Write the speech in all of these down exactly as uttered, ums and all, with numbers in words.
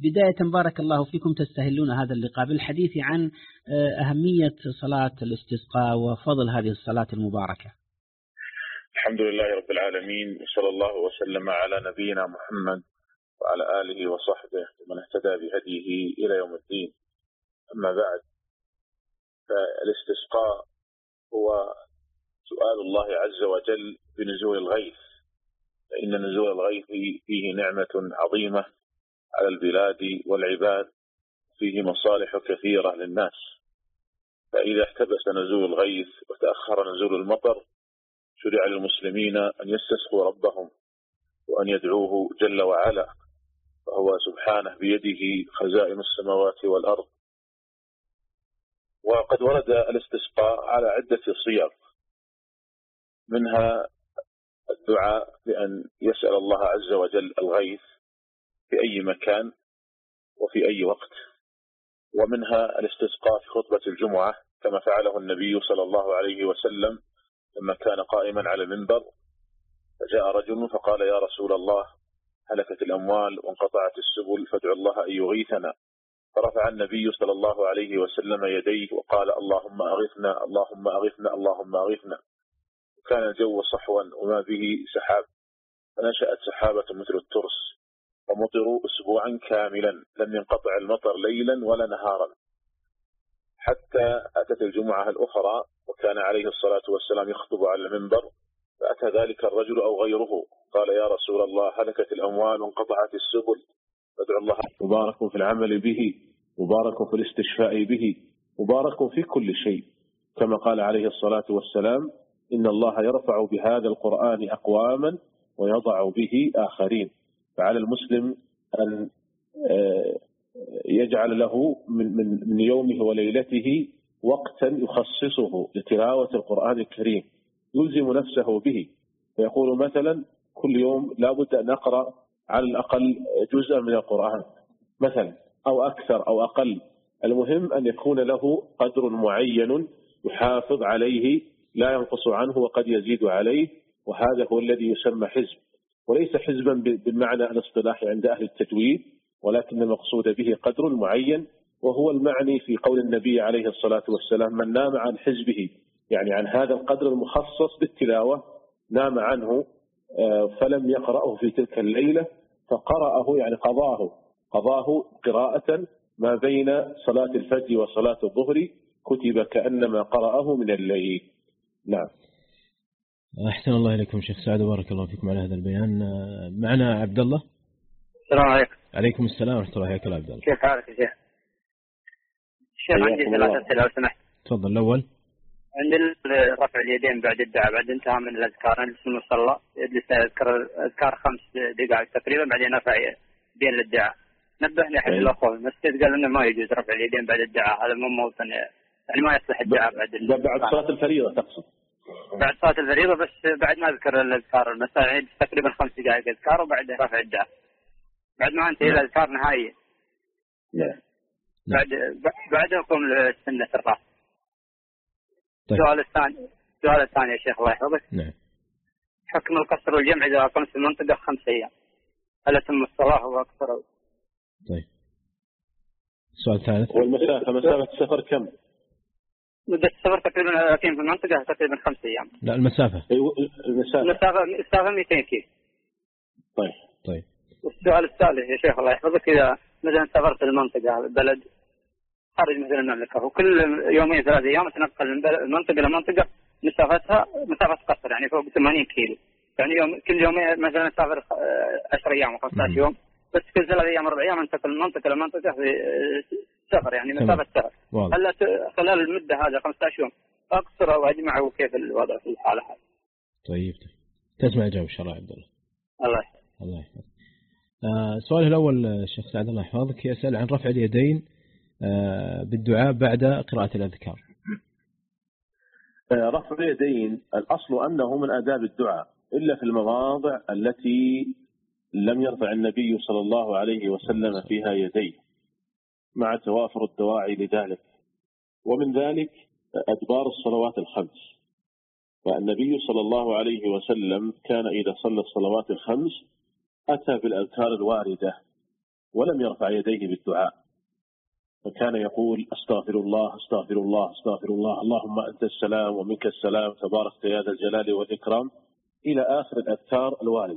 بداية بارك الله فيكم تستهلون هذا اللقاء بالحديث عن أهمية صلاة الاستسقاء وفضل هذه الصلاة المباركة. الحمد لله رب العالمين، وصلى الله وسلم على نبينا محمد وعلى آله وصحبه ومن اهتدى بهديه إلى يوم الدين. أما بعد، فالاستسقاء هو سؤال الله عز وجل بنزول الغيث، فإن نزول الغيث فيه نعمة عظيمة على البلاد والعباد، فيه مصالح كثيرة للناس. فإذا احتبس نزول الغيث وتأخر نزول المطر، شرع للمسلمين أن يستسقوا ربهم وأن يدعوه جل وعلا، فهو سبحانه بيده خزائن السماوات والأرض. وقد ورد الاستسقاء على عدة صيغ، منها الدعاء بأن يسأل الله عز وجل الغيث في أي مكان وفي أي وقت، ومنها الاستسقاء في خطبة الجمعة كما فعله النبي صلى الله عليه وسلم لما كان قائما على المنبر، فجاء رجل فقال: يا رسول الله، هلكت الأموال وانقطعت السبل، فادعو الله أن يغيثنا. فرفع النبي صلى الله عليه وسلم يديه وقال: اللهم أغثنا اللهم أغثنا اللهم أغثنا. وكان الجو صحوا وما به سحاب، فنشأت سحابة مثل الترس، ومطروا أسبوعا كاملا لم ينقطع المطر ليلا ولا نهارا، حتى أتت الجمعة الأخرى وكان عليه الصلاة والسلام يخطب على المنبر، فأتى ذلك الرجل أو غيره قال: يا رسول الله، هلكت الأموال وانقطعت السبل، فادعو الله. مبارك في العمل به، مبارك في الاستشفاء به، مبارك في كل شيء، كما قال عليه الصلاة والسلام: إن الله يرفع بهذا القرآن أقواما ويضع به آخرين. فعلى المسلم أن يجعل له من من من يومه وليلته وقتا يخصصه لتلاوة القرآن الكريم، يلزم نفسه به، فيقول مثلا كل يوم لا بد أن أقرأ على الأقل جزءا من القرآن مثلا، أو أكثر أو أقل، المهم أن يكون له قدر معين يحافظ عليه لا ينقص عنه وقد يزيد عليه، وهذا هو الذي يسمى حزب، وليس حزبا بالمعنى الاصطلاحي عند أهل التجويد، ولكن المقصود به قدر معين، وهو المعني في قول النبي عليه الصلاة والسلام: من نام عن حزبه، يعني عن هذا القدر المخصص بالتلاوة، نام عنه فلم يقرأه في تلك الليلة، فقرأه يعني قضاه قضاه قراءة ما بين صلاة الفجر وصلاة الظهر، كتب كأنما قرأه من الليل. نعم. أحسن الله إليكم شيخ سعد، وبارك الله فيكم على هذا البيان. معنا عبد الله. السلام عليكم. عليكم السلام ورحمة الله وبركاته. عبد الله، كيف حالك يا شيخ؟ الشيخ عندي ثلاثة أسئلة لو سمحت. تفضل. الأول عند رفع اليدين بعد الدعاء بعد انتهاء من الأذكار، أنا في المصلى أجلس أذكر أذكار خمس دقائق تقريبا، بعدين أرفع يدين للدعاء. نبهني أحد الأخوة في المسجد قال إنه ما يجوز رفع اليدين بعد الدعاء، هذا مو موطن، يعني ما يصلح الدعاء بعد بعد صلاة الفريضة تقصد؟ بعد صلاة الفريضة، بس بعد ما أذكر الأذكار المساء، يعني تقريبا خمس دقائق أذكار وبعد رفع الدعاء، بعد ما انتهي الأذكار نهائيا. نعم. بعد بعد يقوم السنة الراس. السؤال الثاني السؤال الثاني يا شيخ الله يحفظك. نعم. حكم القصر والجمع إذا أقمت في المنطقة خمس أيام، هل تم الصلاة وأكثر؟ طيب. السؤال الثالث. والمسافة مسافة السفر كم؟ مدة السفر تقريبا أقيم في المنطقة تقريبا خمس أيام. لا، المسافة. المسافة المسافة المسافة مئتين كيلو. طيب. طيب. والسؤال الثالث يا شيخ الله يحفظك، إذا مثلا سافرت المنطقة بلد خارج مثل المملكة، وكل يومين ثلاثة أيام تنقل من منطقة إلى منطقة مسافتها مسافة قصر، يعني فوق ثمانين كيلو، يعني يوم كل يومين مثلا سافر عشر أيام وخمسة عشر يوم، بس كل ثلاثة أيام أربع أيام انتقل من منطقة إلى منطقة في سفر، يعني مسافة سفر. هل خلال المدة هذا خمسة عشر يوم أقصر أو أجمع، وكيف الوضع في الحالة هذه؟ طيب. تسمع الجواب إن شاء الله عبد الله. الله يحفظك. الله يحفظك. آه سؤاله الأول الشيخ سعد الله يحفظك يسأل عن رفع اليدين آه بالدعاء بعد قراءة الأذكار. آه رفع اليدين الأصل أنه من آداب الدعاء، إلا في المواضع التي لم يرفع النبي صلى الله عليه وسلم فيها يديه، مع توافر الدواعي لذلك، ومن ذلك أدبار الصلوات الخمس. فالنبي صلى الله عليه وسلم كان إذا صلى الصلوات الخمس أتى بالأذكار الواردة ولم يرفع يديه بالدعاء، فكان يقول أستغفر الله أستغفر الله أستغفر الله اللهم أنت السلام ومنك السلام تبارك يا ذا الجلال والإكرام إلى آخر الأذكار الواردة.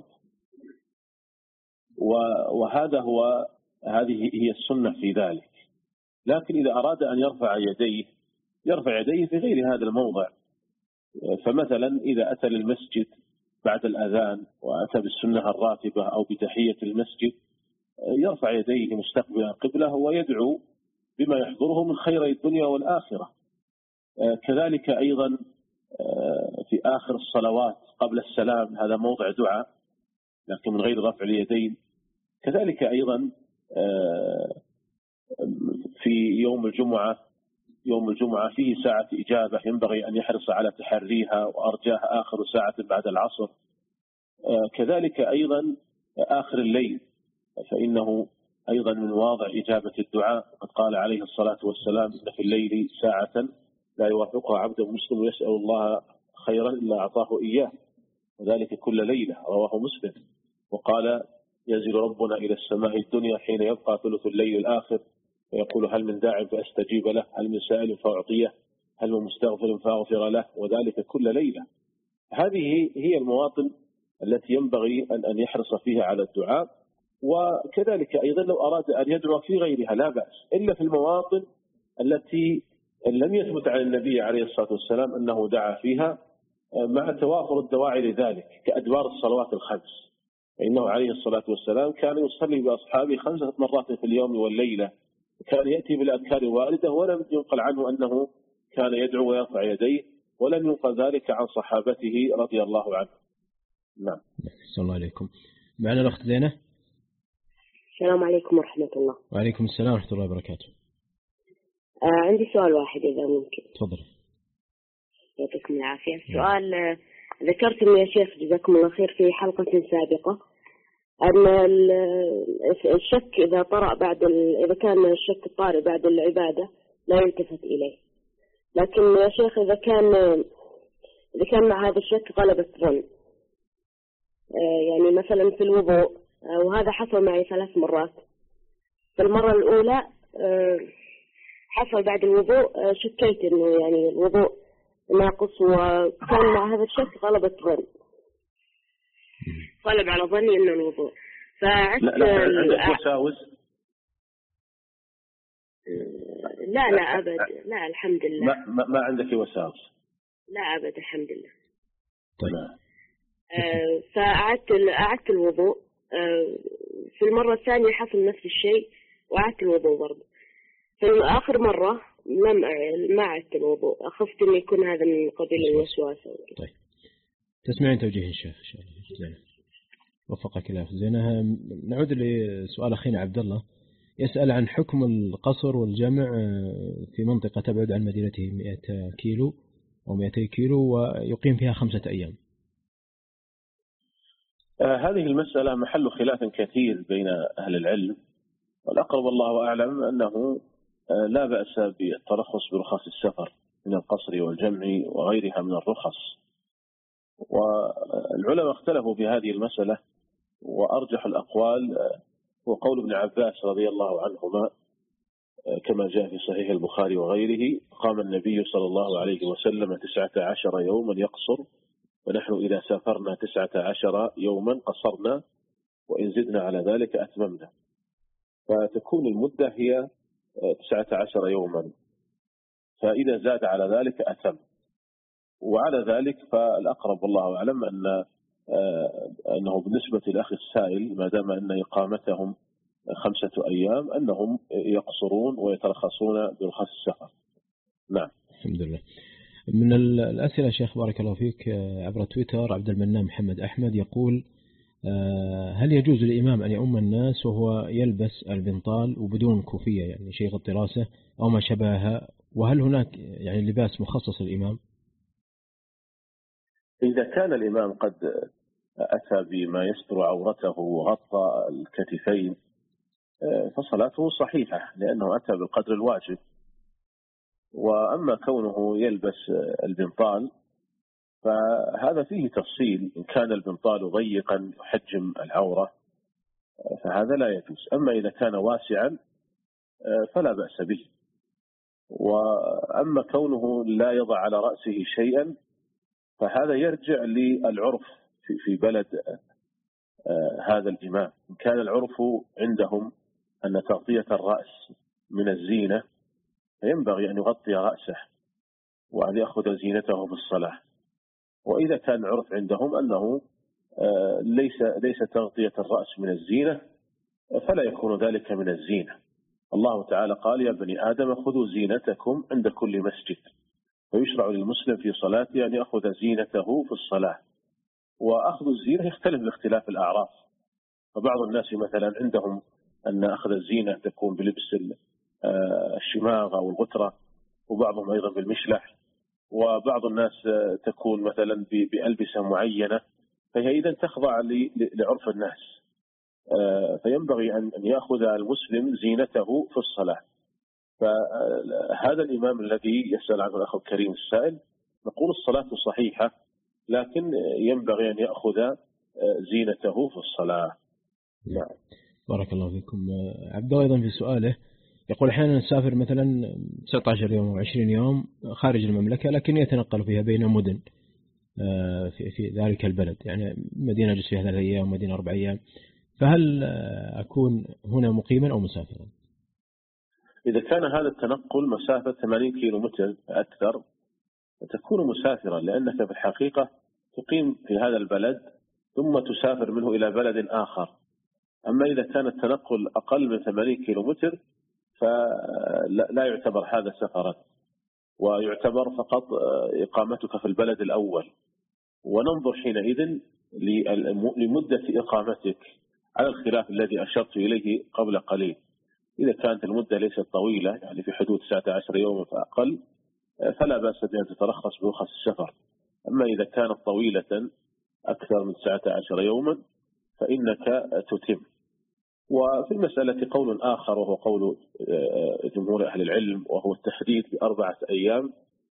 وهذا هو هذه هي السنة في ذلك. لكن إذا أراد أن يرفع يديه يرفع يديه في غير هذا الموضع. فمثلا إذا أتى للمسجد بعد الأذان وأتى بالسنة الراتبة أو بتحية المسجد يرفع يديه مستقبل القبلة ويدعو بما يحضره من خير الدنيا والآخرة. كذلك أيضا في آخر الصلوات قبل السلام هذا موضع دعاء لكن من غير رفع اليدين. كذلك أيضا في يوم الجمعة يوم الجمعة فيه ساعة إجابة ينبغي أن يحرص على تحريها وأرجاها آخر ساعة بعد العصر. كذلك أيضا آخر الليل فإنه أيضا من مواضع إجابة الدعاء. قد قال عليه الصلاة والسلام إن في الليل ساعة لا يوافقها عبد مسلم يسأل الله خيرا إلا أعطاه إياه وذلك كل ليلة رواه مسلم. وقال ينزل ربنا إلى السماء الدنيا حين يبقى ثلث الليل الآخر فيقول هل من داع فأستجيب له هل من سائل فأعطيه هل من مستغفر فأغفر له وذلك كل ليلة. هذه هي المواطن التي ينبغي أن يحرص فيها على الدعاء. وكذلك أيضا لو أراد أن يدعو في غيرها لا بأس إلا في المواطن التي لم يثبت عن النبي عليه الصلاة والسلام أنه دعا فيها مع توافر الدواعي لذلك كأدبار الصلوات الخمس، فإنه عليه الصلاة والسلام كان يصلي بأصحابه خمسة مرات في اليوم والليلة وكان يأتي بالأذكار الواردة ولم ينقل عنه أنه كان يدعو ويرفع يديه ولم ينقل ذلك عن صحابته رضي الله عنهم. نعم. السلام عليكم. معنا الأخت زينة. السلام عليكم ورحمة الله. وعليكم السلام ورحمة الله وبركاته. آه عندي سؤال واحد إذا ممكن. تفضل. يعطيكم العافية. سؤال آه ذكرتم يا شيخ جزاكم الله خير في حلقة سابقة أن الشك إذا طرأ بعد إذا كان الشك طارئ بعد العبادة لا يلتفت إليه، لكن يا شيخ إذا كان إذا كان مع هذا الشك غلب الظن آه يعني مثلا في الوضوء آه وهذا حصل معي ثلاث مرات. في المرة الأولى آه حصل بعد الوضوء آه شكيت إنه يعني الوضوء ناقص وكان مع هذا الشك غلب الظن غلب على ظني إنه الوضوء فعدت. لا لا عندك وساوس؟ لا لا أبد لا الحمد لله ما, ما, ما عندك وساوس؟ لا أبد الحمد لله. طيب. آه فأعدت أعدت الوضوء آه في المرة الثانية حصل نفس الشيء وأعدت الوضوء برضه. في آخر مرة لم ما عدت الوضوء أخفت إنه يكون هذا من قبيل الوسواس. طيب تسمعين توجيه الشيخ إن شاء الله. وفقك الله زينة. نعود لسؤال أخينا عبد الله يسأل عن حكم القصر والجمع في منطقة تبعد عن مدينته مئة كيلو أو مئتي كيلو ويقيم فيها خمسة أيام. آه هذه المسألة محل خلاف كثير بين أهل العلم، والأقرب والله أعلم أنه آه لا بأس بالترخص برخص السفر من القصر والجمع وغيرها من الرخص. والعلماء اختلفوا في هذه المسألة، وأرجح الأقوال هو قول ابن عباس رضي الله عنهما كما جاء في صحيح البخاري وغيره قام النبي صلى الله عليه وسلم تسعة عشر يوما يقصر ونحن إذا سافرنا تسعة عشر يوما قصرنا وإن زدنا على ذلك أتممنا، فتكون المدة هي تسعة عشر يوما، فإذا زاد على ذلك أتم. وعلى ذلك فالأقرب والله أعلم أن أنه بالنسبة للأخ السائل ما دام أن إقامتهم خمسة أيام أنهم يقصرون ويترخصون برخص السفر. نعم. الحمد لله. من الأسئلة شيخ بارك الله فيك عبر تويتر عبد المنان محمد أحمد يقول هل يجوز للإمام أن يؤم الناس وهو يلبس البنطال وبدون كوفية يعني شيء يغطي راسه أو ما شبهها، وهل هناك يعني لباس مخصص للإمام؟ إذا كان الإمام قد أتى بما يستر عورته وغطى الكتفين فصلاته صحيحة لأنه أتى بالقدر الواجب. وأما كونه يلبس البنطال فهذا فيه تفصيل، إن كان البنطال ضيقا يحجم العورة فهذا لا يجوز. أما إذا كان واسعا فلا بأس به. وأما كونه لا يضع على رأسه شيئا فهذا يرجع للعرف في بلد هذا الإمام. إن كان العرف عندهم أن تغطية الرأس من الزينة فينبغي أن يغطي رأسه وأن يأخذ زينته في الصلاة. وإذا كان العرف عندهم أنه ليس ليس تغطية الرأس من الزينة فلا يكون ذلك من الزينة. الله تعالى قال: يا بني آدم خذوا زينتكم عند كل مسجد. فيشرع للمسلم في صلاته أن يأخذ زينته في الصلاة. وأخذ الزينة يختلف باختلاف الأعراف. فبعض الناس مثلا عندهم أن أخذ الزينة تكون بلبس الشماغ أو الغترة، وبعضهم أيضا بالمشلح، وبعض الناس تكون مثلا بألبسة معينة، فهي إذا تخضع لعرف الناس. فينبغي أن يأخذ المسلم زينته في الصلاة. فهذا الإمام الذي يسأل عنه الأخ الكريم السائل نقول الصلاة صحيحة، لكن ينبغي أن يأخذ زينته في الصلاة. نعم. بارك الله فيكم. عبد أيضا في سؤاله يقول: أحيانا نسافر مثلا تسعة عشر يوم أو عشرين يوم خارج المملكة، لكن يتنقل فيها بين مدن في في ذلك البلد، يعني مدينة أجلس فيها ثلاث أيام، مدينة أربع أيام، فهل أكون هنا مقيما أو مسافرا؟ إذا كان هذا التنقل مسافة ثمانين كيلو متر أكثر تكون مسافرا، لأنك في الحقيقة تقيم في هذا البلد ثم تسافر منه إلى بلد آخر. أما إذا كان التنقل أقل من ثمانين كيلو متر فلا يعتبر هذا سفرا، ويعتبر فقط إقامتك في البلد الأول. وننظر حينئذ لمدة إقامتك على الخلاف الذي أشرت إليه قبل قليل. إذا كانت المدة ليست طويلة، يعني في حدود تسعة عشر يوما فأقل، فلا بأس بأن تترخص برخص السفر. أما إذا كانت طويلة أكثر من تسعة عشر يوما فإنك تتم. وفي المسألة قول آخر وهو قول جمهور أهل العلم، وهو التحديد بأربعة أيام،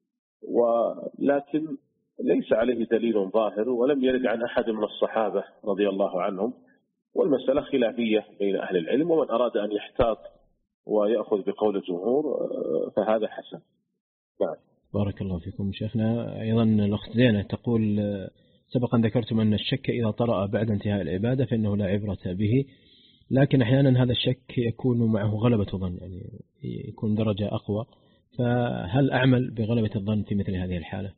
ولكن ليس عليه دليل ظاهر ولم يرد عن أحد من الصحابة رضي الله عنهم، والمسألة خلافية بين أهل العلم، ومن أراد أن يحتاط ويأخذ بقول الجمهور فهذا حسن. نعم. بارك الله فيكم شيخنا. أيضا الأخت زينة تقول: سبقا ذكرتم أن الشك إذا طرأ بعد انتهاء العبادة فإنه لا عبرة به، لكن أحيانا هذا الشك يكون معه غلبة ظن، يعني يكون درجة أقوى، فهل أعمل بغلبة الظن في مثل هذه الحالة؟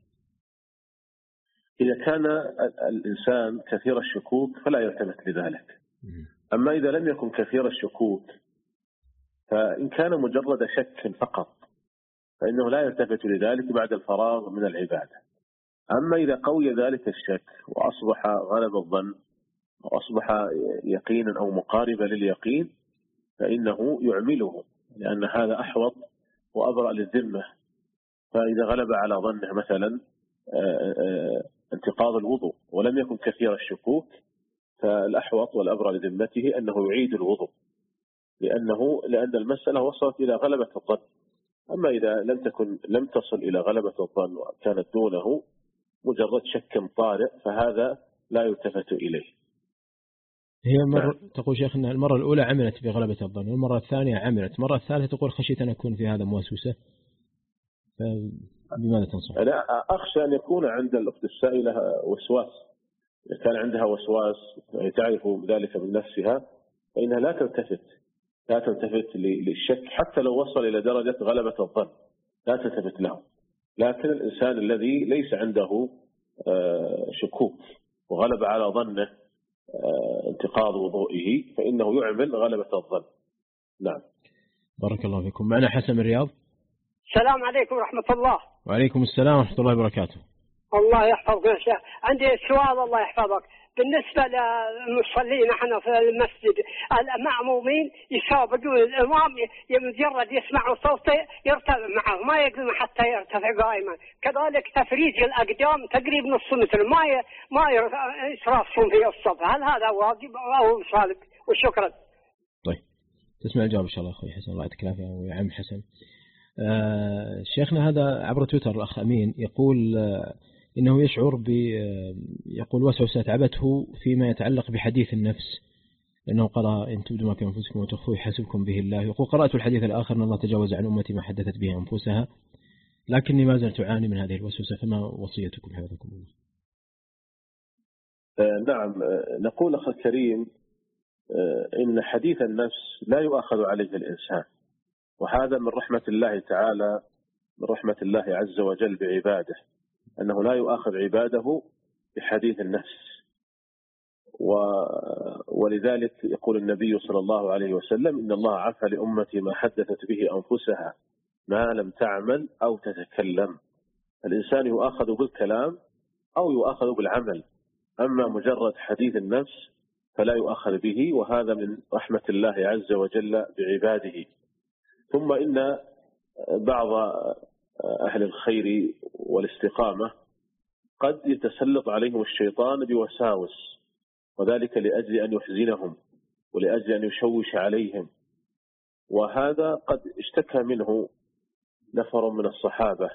إذا كان الإنسان كثير الشكوك فلا يلتفت لذلك. أما إذا لم يكن كثير الشكوك فإن كان مجرد شك فقط فإنه لا يلتفت لذلك بعد الفراغ من العبادة. أما إذا قوي ذلك الشك وأصبح غلب الظن وأصبح يقينا أو مقاربا لليقين فإنه يعمله، لأن هذا أحوط وأبرأ للذمة. فإذا غلب على ظنه مثلا انتقاض الوضوء ولم يكن كثير الشكوك فالأحوط والأبرأ لذمته أنه يعيد الوضوء، لأنه لأن المسألة وصلت إلى غلبة الظن. أما إذا لم تكن لم تصل إلى غلبة الظن وكانت دونه مجرد شك طارئ فهذا لا يلتفت إليه. هي مرة تقول شيخنا المرة الأولى عملت بغلبة الظن، والمرة الثانية عملت، المرة الثالثة تقول خشيت أن أكون في هذا موسوسة، فبماذا تنصح؟ أنا أخشى أن يكون عند الأخت السائلة وسواس. إذا كان عندها وسواس تعرف ذلك من نفسها فإنها لا تلتفت لا تلتفت للشك حتى لو وصل إلى درجة غلبة الظن، لا تلتفت له. لكن الإنسان الذي ليس عنده شكوك وغلب على ظنه انتقاض وضوئه فإنه يعمل غلبة الظن. نعم. بارك الله فيكم. معنا حسن من الرياض. السلام عليكم ورحمة الله. وعليكم السلام ورحمة الله وبركاته. الله يحفظك يا شيخ. عندي سؤال الله يحفظك. بالنسبة للمصلين احنا في المسجد المأمومين يسابقون الإمام مجرد يسمعوا صوته يرتفع معه ما يقدر حتى يرتفع قائما، كذلك تفريج الأقدام تقريب نص متر ما ي... ما يسرافون في الصف، هل هذا واجب أو صالح؟ وشكرا. طيب تسمع الجواب إن شاء الله أخوي حسن، الله يعطيك العافية يا عم حسن. آه شيخنا هذا عبر تويتر الأخ أمين يقول آه إنه يشعر ب يقول وسوسة تعبته فيما يتعلق بحديث النفس لأنه قرأ إن تبدوا ما في أنفسكم وتخفوه يحاسبكم به الله. يقول قرأت الحديث الآخر أن الله تجاوز عن أمتي ما حدثت به أنفسها، لكني ما زلت أعاني من هذه الوسوسة، فما وصيتكم حفظكم الله؟ آه نعم، آه نقول أخي الكريم آه إن حديث النفس لا يؤاخذ عليه الإنسان، وهذا من رحمة الله تعالى، من رحمة الله عز وجل بعباده، أنه لا يؤاخذ عباده بحديث النفس. ولذلك يقول النبي صلى الله عليه وسلم إن الله عفى لأمتي ما حدثت به أنفسها ما لم تعمل أو تتكلم. الإنسان يؤاخذ بالكلام أو يؤاخذ بالعمل، أما مجرد حديث النفس فلا يؤاخذ به، وهذا من رحمة الله عز وجل بعباده. ثم إن بعض أهل الخير والاستقامة قد يتسلط عليهم الشيطان بوساوس، وذلك لأجل أن يحزنهم ولأجل أن يشوش عليهم، وهذا قد اشتكى منه نفر من الصحابة.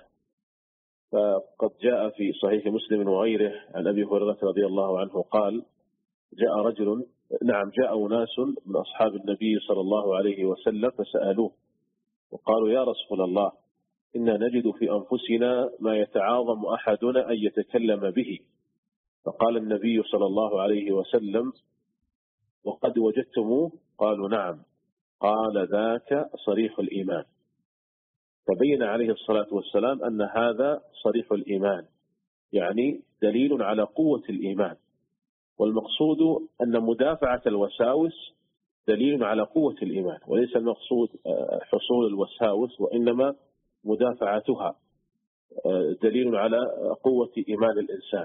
فقد جاء في صحيح مسلم وغيره عن أبي هريرة رضي الله عنه قال جاء رجل نعم جاء ناس من أصحاب النبي صلى الله عليه وسلم فسألوه وقالوا يا رسول الله إنا نجد في أنفسنا ما يتعاظم أحدنا أن يتكلم به. فقال النبي صلى الله عليه وسلم وقد وجدتموه؟ قالوا نعم. قال ذاك صريح الإيمان. فبين عليه الصلاة والسلام أن هذا صريح الإيمان، يعني دليل على قوة الإيمان. والمقصود أن مدافعة الوساوس دليل على قوة الإيمان، وليس المقصود حصول الوساوس، وإنما مدافعتها دليل على قوة إيمان الإنسان.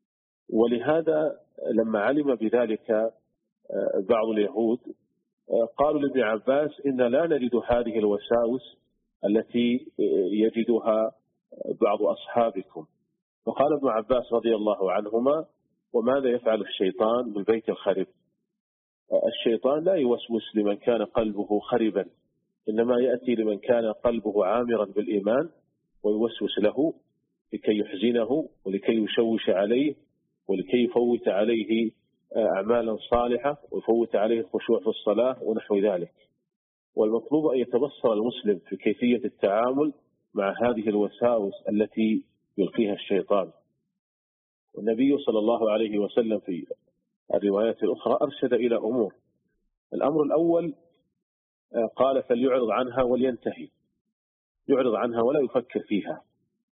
ولهذا لما علم بذلك بعض اليهود قالوا لابن عباس إن لا نجد هذه الوساوس التي يجدها بعض أصحابكم. فقال ابن عباس رضي الله عنهما وماذا يفعل الشيطان بالبيت الخرب؟ الشيطان لا يوسوس لمن كان قلبه خربا، إنما يأتي لمن كان قلبه عامرا بالإيمان ويوسوس له لكي يحزنه ولكي يشوش عليه ولكي يفوت عليه أعمالا صالحة ويفوت عليه الخشوع في الصلاة ونحو ذلك. والمطلوب أن يتبصر المسلم في كيفية التعامل مع هذه الوساوس التي يلقيها الشيطان. والنبي صلى الله عليه وسلم في الروايات الأخرى أرشد إلى أمور. الأمر الأول قال فليعرض عنها ولينتهي، يعرض عنها ولا يفكر فيها.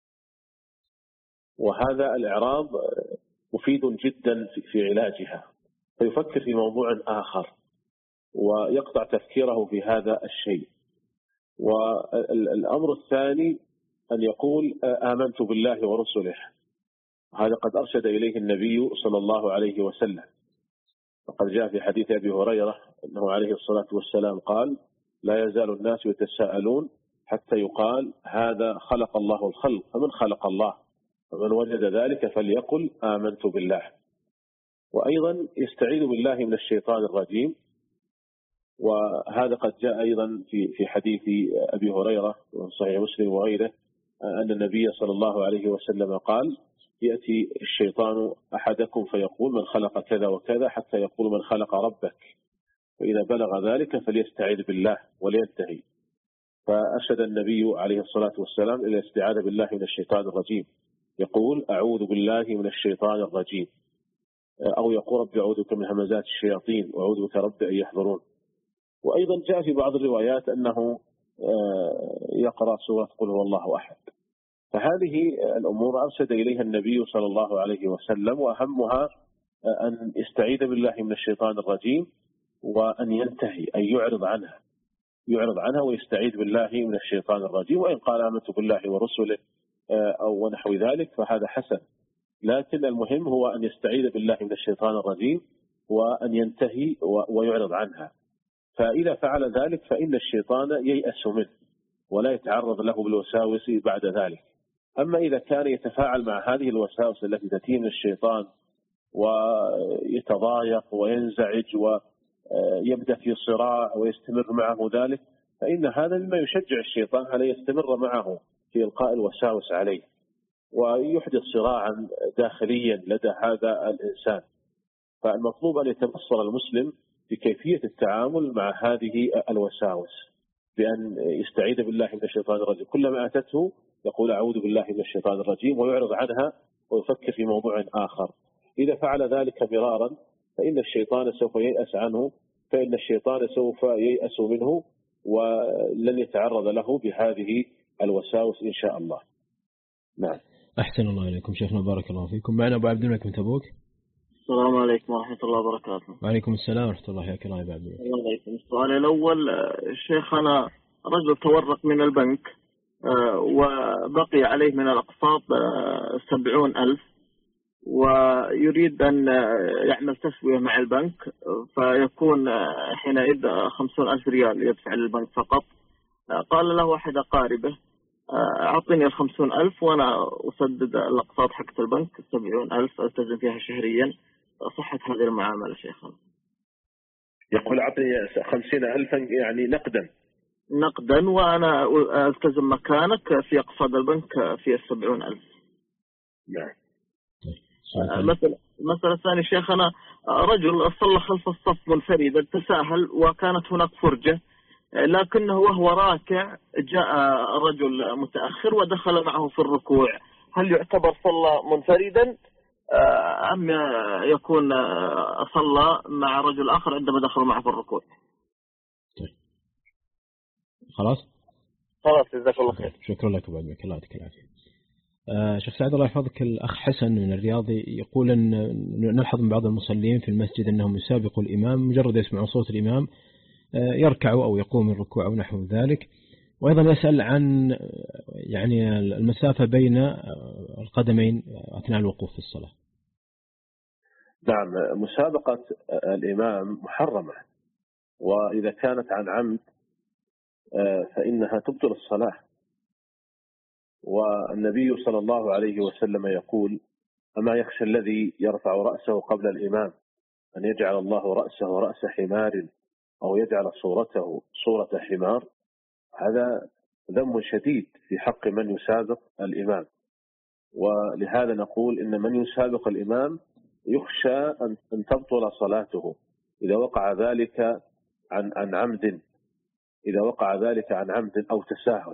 وهذا الإعراض مفيد جدا في علاجها، فيفكر في موضوع آخر ويقطع تفكيره في هذا الشيء. والأمر الثاني أن يقول آمنت بالله ورسله، هذا قد أرشد إليه النبي صلى الله عليه وسلم. وقد جاء في حديث أبي هريرة أنه عليه الصلاة والسلام قال لا يزال الناس يتساءلون حتى يقال هذا خلق الله الخلق فمن خلق الله، فمن وجد ذلك فليقل آمنت بالله. وأيضا يستعيذ بالله من الشيطان الرجيم، وهذا قد جاء أيضا في في حديث أبي هريرة وصحيح مسلم وغيره أن النبي صلى الله عليه وسلم قال يأتي الشيطان أحدكم فيقول من خلق كذا وكذا حتى يقول من خلق ربك، وإذا بلغ ذلك فليستعيذ بالله ولينتهي. فأرشد النبي عليه الصلاة والسلام إلى الاستعاذة بالله من الشيطان الرجيم، يقول أعوذ بالله من الشيطان الرجيم، أو يقول رب أعوذ بك من همزات الشياطين وأعوذ بك رب أن يحضرون. وأيضا جاء في بعض الروايات أنه يقرأ سورة قل هو الله أحد. فهذه الأمور أرشد إليها النبي صلى الله عليه وسلم، وأهمها أن يستعيذ بالله من الشيطان الرجيم وأن ينتهي، أن يعرض عنها يعرض عنها ويستعيذ بالله من الشيطان الرجيم. وإن قال آمنت بالله ورسله أو ونحو ذلك فهذا حسن، لكن المهم هو أن يستعيذ بالله من الشيطان الرجيم وأن ينتهي ويعرض عنها. فإذا فعل ذلك فإن الشيطان ييأس منه ولا يتعرض له بالوساوس بعد ذلك. أما إذا كان يتفاعل مع هذه الوساوس التي تأتي من الشيطان ويتضايق وينزعج ويبدأ في صراع ويستمر معه ذلك، فإن هذا مما يشجع الشيطان على يستمر معه في إلقاء الوساوس عليه ويحدث صراعا داخليا لدى هذا الإنسان. فالمطلوب أن يتبصر المسلم بكيفية التعامل مع هذه الوساوس، بأن يستعيذ بالله من الشيطان الرجيم، كلما أتته يقول أعوذ بالله من الشيطان الرجيم ويعرض عنها ويفكر في موضوع آخر. إذا فعل ذلك مرارا فإن الشيطان سوف ييأس عنه، فإن الشيطان سوف ييأس منه ولن يتعرض له بهذه الوساوس إن شاء الله. نعم. أحسن الله إليكم شيخنا، بارك الله فيكم. معنا أبو عبد الملك من تبوك. السلام عليكم ورحمة الله وبركاته. وعليكم السلام ورحمة الله. حياك الله يا أبو عبد الملك. الله عليكم. السؤال الأول، شيخنا رجل تورق من البنك وبقي عليه من الأقساط سبعون ألف، ويريد أن يعمل تسوية مع البنك، فيكون حينئذ خمسون ألف ريال يدفع للبنك فقط. قال له أحد أقاربه أعطني الخمسون ألف وأنا أسدد الأقساط حق البنك سبعون ألف ألتزم فيها شهريا. صحة هذه المعاملة شيخنا؟ يقول أعطني خمسين ألفا يعني نقدا نقدا وأنا ألتزم مكانك في أقساط البنك في السبعون ألف. نعم. مثلا مثلا ثاني شيخنا، رجل صلى خلف الصف منفردا تساهل وكانت هناك فرجة، لكنه وهو راكع جاء رجل متأخر ودخل معه في الركوع، هل يعتبر صلى منفردا أم يكون صلى مع رجل آخر عندما دخل معه في الركوع؟ خلاص خلاص جزاك الله خير. شكرا لك أبو عبد الملك، الله يعطيك العافية. آه شيخ سعد الله يحفظك، الأخ حسن من الرياض يقول أن نلحظ من بعض المصلين في المسجد أنهم يسابقوا الإمام، مجرد يسمعوا صوت الإمام آه يركعوا أو يقوم من الركوع أو نحو ذلك. وأيضا يسأل عن يعني المسافة بين القدمين أثناء الوقوف في الصلاة. نعم، مسابقة الإمام محرمة، وإذا كانت عن عمد فإنها تبطل الصلاة. والنبي صلى الله عليه وسلم يقول: أما يخشى الذي يرفع رأسه قبل الإمام أن يجعل الله رأسه رأس حمار أو يجعل صورته صورة حمار. هذا ذم شديد في حق من يسابق الإمام، ولهذا نقول إن من يسابق الإمام يخشى أن تبطل صلاته إذا وقع ذلك عن عن عمد إذا وقع ذلك عن عمد أو تساهل.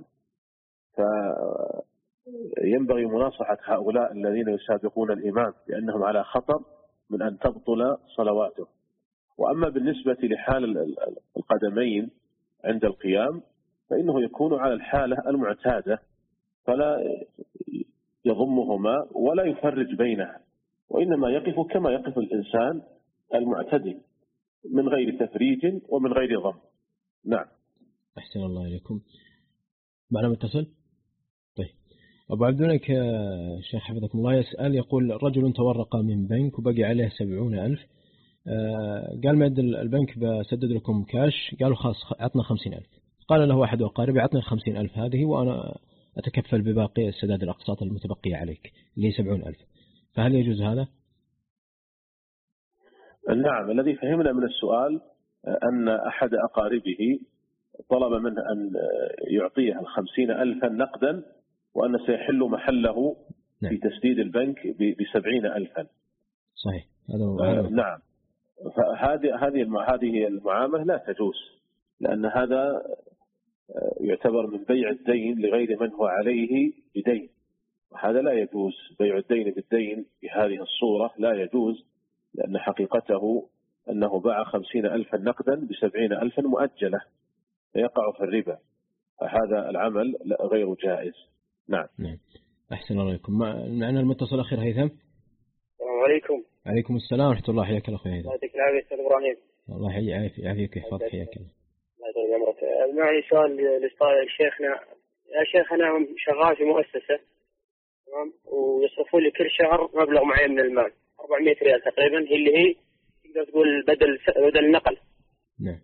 فينبغي مناصحة هؤلاء الذين يسابقون الإمام لأنهم على خطر من أن تبطل صلواته. وأما بالنسبة لحال القدمين عند القيام فإنه يكون على الحالة المعتادة، فلا يضمهما ولا يفرج بينها، وإنما يقف كما يقف الإنسان المعتدل من غير تفريج ومن غير ضم. نعم. أحسن الله إليكم. معنا متصل؟ طيب. أبو عبد الملك شيخ حفظكم الله يسأل، يقول: رجل تورق من بنك وبقي عليه سبعون ألف، قال مد البنك بسدد لكم كاش، قالوا خلاص عطنا خمسين ألف. قال له أحد أقاربه: عطنا الخمسين ألف هذه وأنا أتكفل بباقي السداد الأقساط المتبقية عليك اللي سبعون ألف. فهل يجوز هذا؟ نعم. الذي فهمنا من السؤال أن أحد أقاربه طلب منه أن يعطيه الخمسين ألفا نقدا وأن سيحل محله نعم. في تسديد البنك بسبعين ألفا. صحيح. هذا هو. آه نعم. فهذه هذه هذه المعاملة لا تجوز، لأن هذا يعتبر من بيع الدين لغير من هو عليه بدين، وهذا لا يجوز. بيع الدين بالدين بهذه الصورة لا يجوز، لأن حقيقته أنه باع خمسين ألفا نقدا بسبعين ألفا مؤجلة، فيقع في الربا. فهذا العمل غير جائز. نعم. نعم. أحسن الله عليكم. معنا المتصل أخير هيثم. السلام عليكم. عليكم السلام ورحمة الله. حياك الله أخوي هيثم. الله يعطيك العافية أستاذ إبراهيم. الله يعافيك ويحفظك. حياك الله. الله يطول عمرك. معي سؤال لشيخنا. يا شيخ أنا شغال في مؤسسة، تمام، ويصرفوا لي كل شهر مبلغ معين من المال، أربعمائة ريال تقريبا، هي اللي هي تقدر تقول بدل بدل النقل. نعم.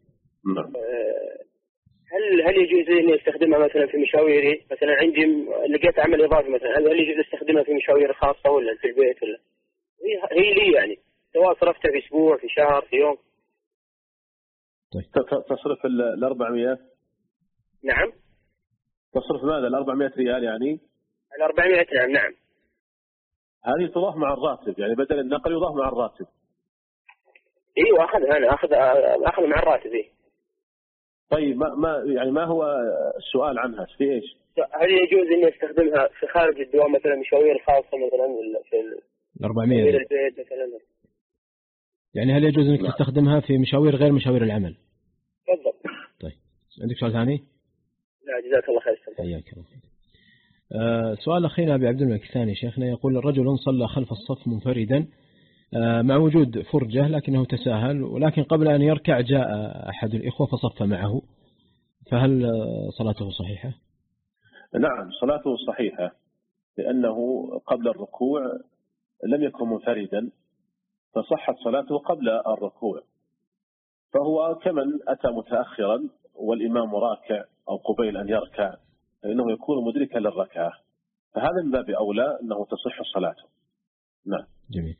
هل هل يجوز لي اني استخدمها مثلا في مشاويري؟ مثلا عندي لقيت عمل اضافي مثلا، هل يجوز استخدمها في مشاوير خاصه ولا في البيت ولا هي هي لي يعني، سواء صرفتها في اسبوع في شهر في يوم؟ طيب تصرف ال أربعمائة؟ نعم. تصرف ماذا؟ ال أربعمائة ريال يعني؟ ال أربعمائة نعم نعم. هذه تضاف مع الراتب، يعني بدل النقل يضاف مع الراتب. ايوه اخذها انا اخذ اخذ مع الراتب. إيه؟ طيب ما ما يعني ما هو السؤال عنها في ايش؟ هل يجوز اني استخدمها في خارج الدوام مثلا مشاوير خاصه مثلا في ال أربعمية البيت مثلا؟ يعني هل يجوز انك تستخدمها في مشاوير غير مشاوير العمل؟ بالضبط. طيب عندك سؤال ثاني؟ لا جزاك الله خير. حياك الله. آه سؤال اخينا ابي عبد الملك الثاني شيخنا، يقول رجل صلى خلف الصف منفردا آه مع وجود فرجة لكنه تساهل، ولكن قبل ان يركع جاء احد الاخوة فصف معه، فهل صلاته صحيحة؟ نعم صلاته صحيحة، لأنه قبل الركوع لم يكن منفردا فصحت صلاته قبل الركوع، فهو كمن أتى متأخرا والإمام راكع أو قبيل أن يركع فإنه يكون مدركا للركعة، فهذا من باب أولى أنه تصح صلاته. نعم. جميل.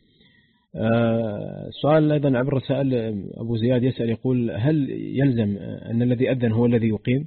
آه سؤال أيضا عبر الرسائل، أبو زياد يسأل يقول هل يلزم أن الذي أذن هو الذي يقيم؟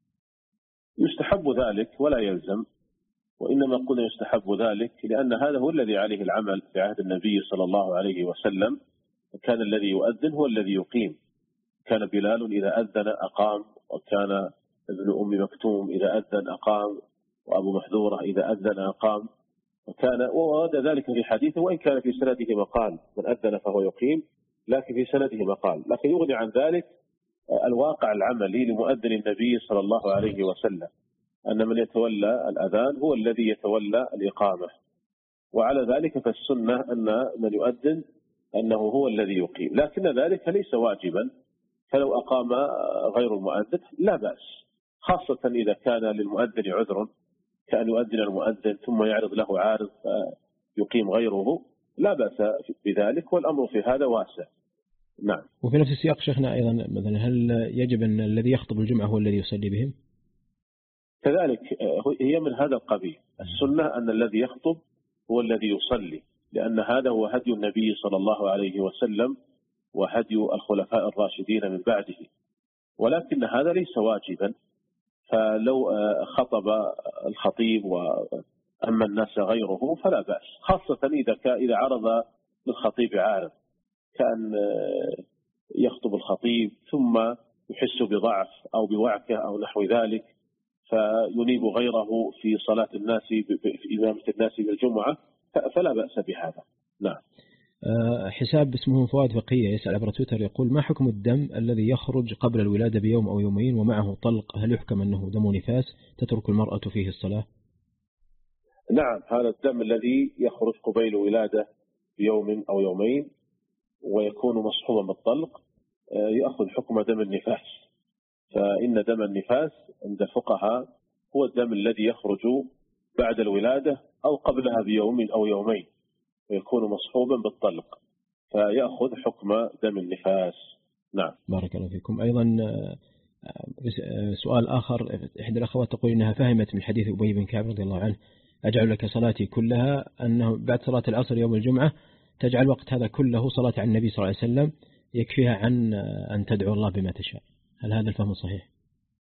يستحب ذلك ولا يلزم، وإنما قلنا يستحب ذلك لأن هذا هو الذي عليه العمل في عهد النبي صلى الله عليه وسلم، وكان الذي يؤذن هو الذي يقيم، كان بلال إذا أذن أقام، وكان ابن أم مكتوم إذا أذن أقام، وأبو محذورة إذا أذن أقام، وكان وورد ذلك في حديثه وإن كان في سنده مقال، من أذن فهو يقيم لكن في سنده مقال، لكن يغني عن ذلك الواقع العملي لمؤذن النبي صلى الله عليه وسلم أن من يتولى الأذان هو الذي يتولى الإقامة، وعلى ذلك فالسنة أن من يؤذن أنه هو الذي يقيم، لكن ذلك ليس واجبا، فلو أقام غير المؤذن لا بأس، خاصة إذا كان للمؤذن عذر كأن يؤذن المؤذن ثم يعرض له عارض يقيم غيره، لا بأس بذلك، والأمر في هذا واسع. نعم. وفي نفس السياق شيخنا أيضا مثلا هل يجب أن الذي يخطب الجمعة هو الذي يصلي بهم؟ كذلك هي من هذا القبيل، السنة أن الذي يخطب هو الذي يصلي، لأن هذا هو هدي النبي صلى الله عليه وسلم وهدي الخلفاء الراشدين من بعده، ولكن هذا ليس واجبا، فلو خطب الخطيب وأما الناس غيره فلا بأس، خاصة إذا إذا عرض للخطيب عارض كان يخطب الخطيب ثم يحس بضعف أو بوعكة أو نحو ذلك فينيب غيره في صلاة الناس في إمامة الناس بالجمعة، فلا بأس بهذا. نعم. حساب اسمه فؤاد فقية يسأل عبر تويتر يقول ما حكم الدم الذي يخرج قبل الولادة بيوم أو يومين ومعه طلق، هل يحكم أنه دم نفاس تترك المرأة فيه الصلاة؟ نعم، هذا الدم الذي يخرج قبيل الولادة بيوم أو يومين ويكون مصحوبا بالطلق يأخذ حكم دم النفاس، فإن دم النفاس عند الفقهاء هو الدم الذي يخرج بعد الولادة أو قبلها بيوم أو يومين ويكون مصحوبا بالطلق، فيأخذ حكم دم النفاس. نعم. بارك الله فيكم. أيضا سؤال آخر، إحدى الأخوات تقول إنها فهمت من حديث أبي بن كعب رضي الله عنه أجعل لك صلاتي كلها أنه بعد صلاة العصر يوم الجمعة تجعل وقت هذا كله صلاة على النبي صلى الله عليه وسلم يكفيها عن أن تدعو الله بما تشاء، هل هذا الفهم صحيح؟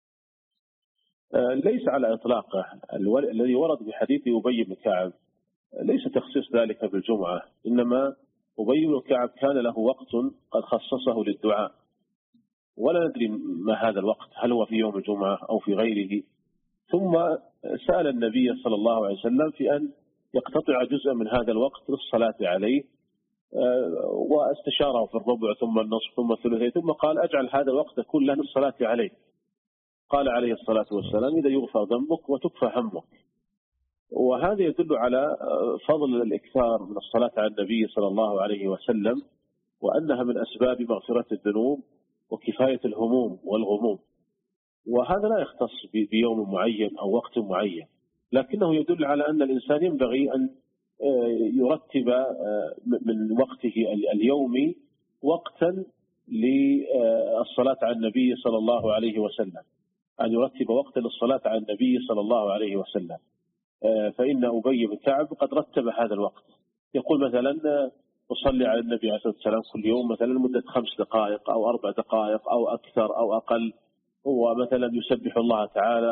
ليس على إطلاقه، الذي ورد في حديث أبي بن كعب ليس تخصيص ذلك بالجمعة، إنما أبي بن كعب كان له وقت قد خصصه للدعاء ولا ندري ما هذا الوقت، هل هو في يوم الجمعة أو في غيره، ثم سأل النبي صلى الله عليه وسلم في أن يقتطع جزءا من هذا الوقت للصلاة عليه، واستشاره في الربع ثم النصف ثم الثلثين، ثم قال أجعل هذا الوقت كله للصلاة عليه، قال عليه الصلاة والسلام إذا يغفر ذنبك وتكفى همك، وهذا يدل على فضل الإكثار من الصلاة على النبي صلى الله عليه وسلم، وأنها من أسباب مغفرة الذنوب وكفاية الهموم والغموم، وهذا لا يختص بيوم معين أو وقت معين، لكنه يدل على أن الإنسان ينبغي أن يرتب من وقته اليومي وقتا للصلاة على النبي صلى الله عليه وسلم، أن يرتب وقتا للصلاة على النبي صلى الله عليه وسلم، فإن أبي بن كعب قد رتب هذا الوقت، يقول مثلا أصلي على النبي عليه الصلاة والسلام كل يوم مثلا لمدة خمس دقائق أو أربع دقائق أو أكثر أو أقل، ومثلا يسبح الله تعالى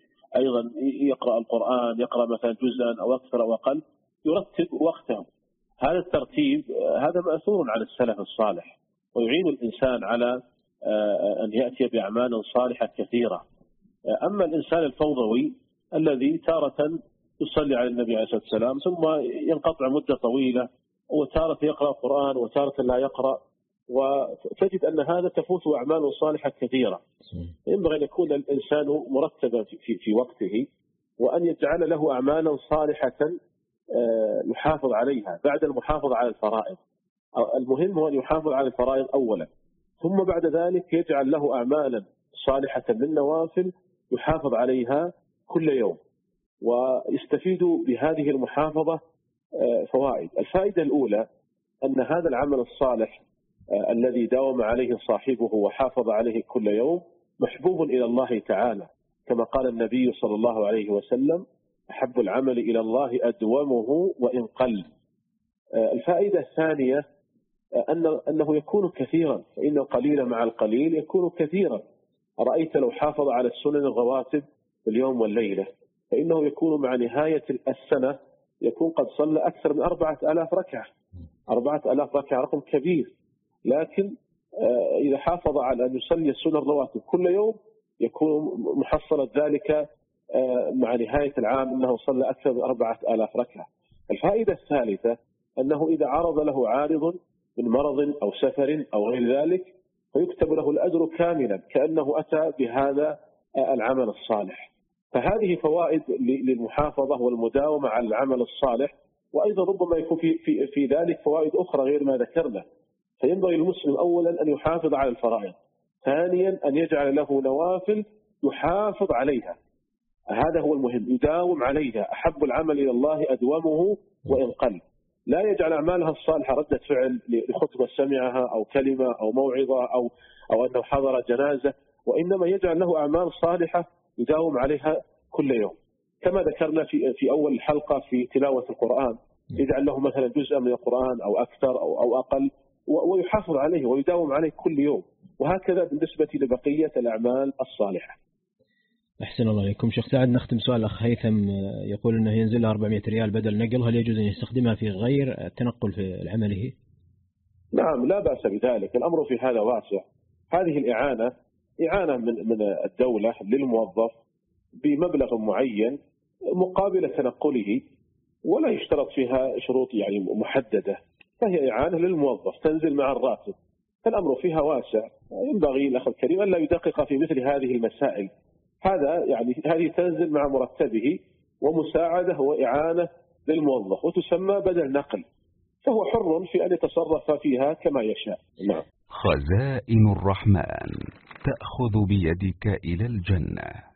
وأيضا يقرأ القرآن، يقرأ مثلا جزءا أو أكثر أو أقل، يرتب وقته، هذا الترتيب هذا مأثور عن السلف الصالح، ويعين الإنسان على أن يأتي بأعمال صالحة كثيرة. أما الإنسان الفوضوي الذي تارة يصلي على النبي عليه الصلاة والسلام ثم ينقطع مدة طويلة، وتارة يقرأ القرآن وتارة لا يقرأ، وتجد أن هذا تفوت أعمال صالحة كثيرة. ينبغي أن يكون الإنسان مرتبا في, في وقته، وأن يجعل له أعمالا صالحة يحافظ عليها بعد المحافظة على الفرائض. المهم هو أن يحافظ على الفرائض أولا، ثم بعد ذلك يجعل له أعمالا صالحة من نوافل يحافظ عليها كل يوم، ويستفيد بهذه المحافظة فوائد. الفائدة الأولى أن هذا العمل الصالح الذي داوم عليه صاحبه وحافظ عليه كل يوم محبوب إلى الله تعالى، كما قال النبي صلى الله عليه وسلم: أحب العمل إلى الله أدومه وإن قل. الفائدة الثانية أن أنه يكون كثيرا، فإن القليل مع القليل يكون كثيرا. أرأيت لو حافظ على السنن الرواتب اليوم والليلة، فإنه يكون مع نهاية السنة يكون قد صلى أكثر من أربعة آلاف ركعة. أربعة آلاف ركعة رقم كبير، لكن إذا حافظ على أن يصلي السنن الرواتب كل يوم يكون محصلة ذلك مع نهاية العام أنه صلى أكثر من أربعة آلاف ركعة. الفائدة الثالثة أنه إذا عرض له عارض من مرض أو سفر أو غير ذلك فيكتب له الأجر كاملا كأنه أتى بهذا العمل الصالح. فهذه فوائد للمحافظة والمداومة على العمل الصالح، وأيضا ربما يكون في, في, في ذلك فوائد أخرى غير ما ذكرنا. فينبغي المسلم أولا أن يحافظ على الفرائض، ثانيا أن يجعل له نوافل يحافظ عليها، هذا هو المهم، يداوم عليها. أحب العمل إلى الله أدومه وإن قل. لا يجعل أعمالها الصالحة ردة فعل لخطبة سمعها أو كلمة أو موعظة أو أو أنه حضر جنازة، وإنما يجعل له أعمال صالحة يداوم عليها كل يوم، كما ذكرنا في في أول الحلقة في تلاوة القرآن، يجعل له مثلا جزء من القرآن أو أكثر أو أو أقل ويحافظ عليه ويداوم عليه كل يوم، وهكذا بالنسبة لبقية الأعمال الصالحة. أحسن الله عليكم. شيخ سعد، نختم سؤال أخ هيثم يقول أنه ينزل له أربعمائة ريال بدل نقل، هل يجوز أن يستخدمها في غير التنقل في عمله؟ نعم، لا بأس بذلك، الأمر في هذا واسع. هذه الإعانة إعانة من من الدولة للموظف بمبلغ معين مقابل تنقله، ولا يشترط فيها شروط يعني محددة، فهي إعانة للموظف تنزل مع الراتب. الأمر فيها واسع، ينبغي الأخ الكريم أن لا يدقق في مثل هذه المسائل. هذا يعني هذه تنزل مع مرتبه ومساعدة وإعانة للموظف، وتسمى بدل نقل، فهو حر في أن يتصرف فيها كما يشاء. نعم. خزائن الرحمن تأخذ بيدك إلى الجنة.